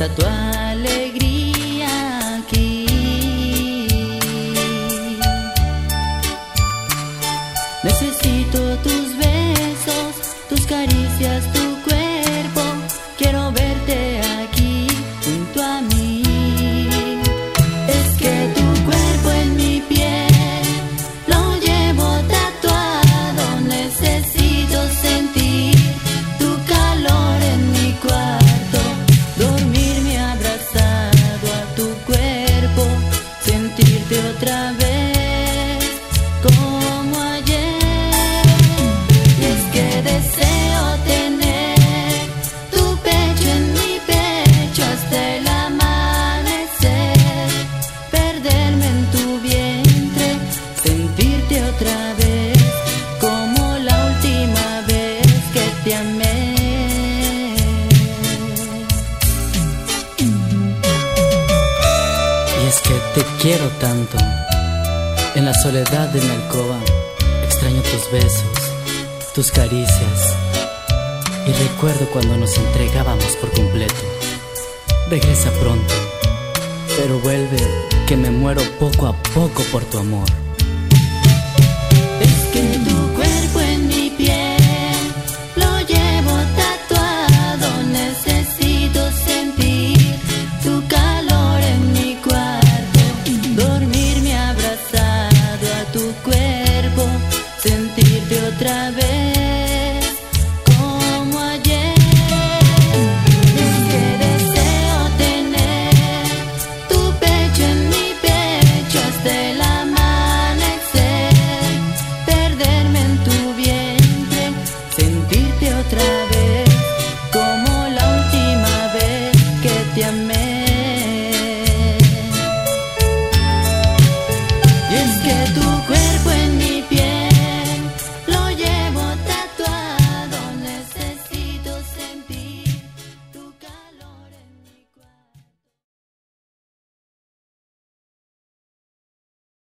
está tu alegría aquí. Necesito tus besos, tus caricias, tu cuerpo. Quiero verte aquí junto a mí. Es que tu cuerpo en mi piel lo llevo tatuado. Necesito sentir tu calor en mi cuarto, dormirme abrazado a tu cuerpo, sentirte otra vez como ayer. Y es que deseo tener tu pecho en mi pecho hasta el amanecer, perderme en tu vientre, sentirte otra vez como la última vez que te amé. Y es que te quiero tanto, en la soledad de mi alcoba extraño tus besos, tus caricias, y recuerdo cuando nos entregábamos por completo. Regresa pronto, pero vuelve, que me muero poco a poco por tu amor.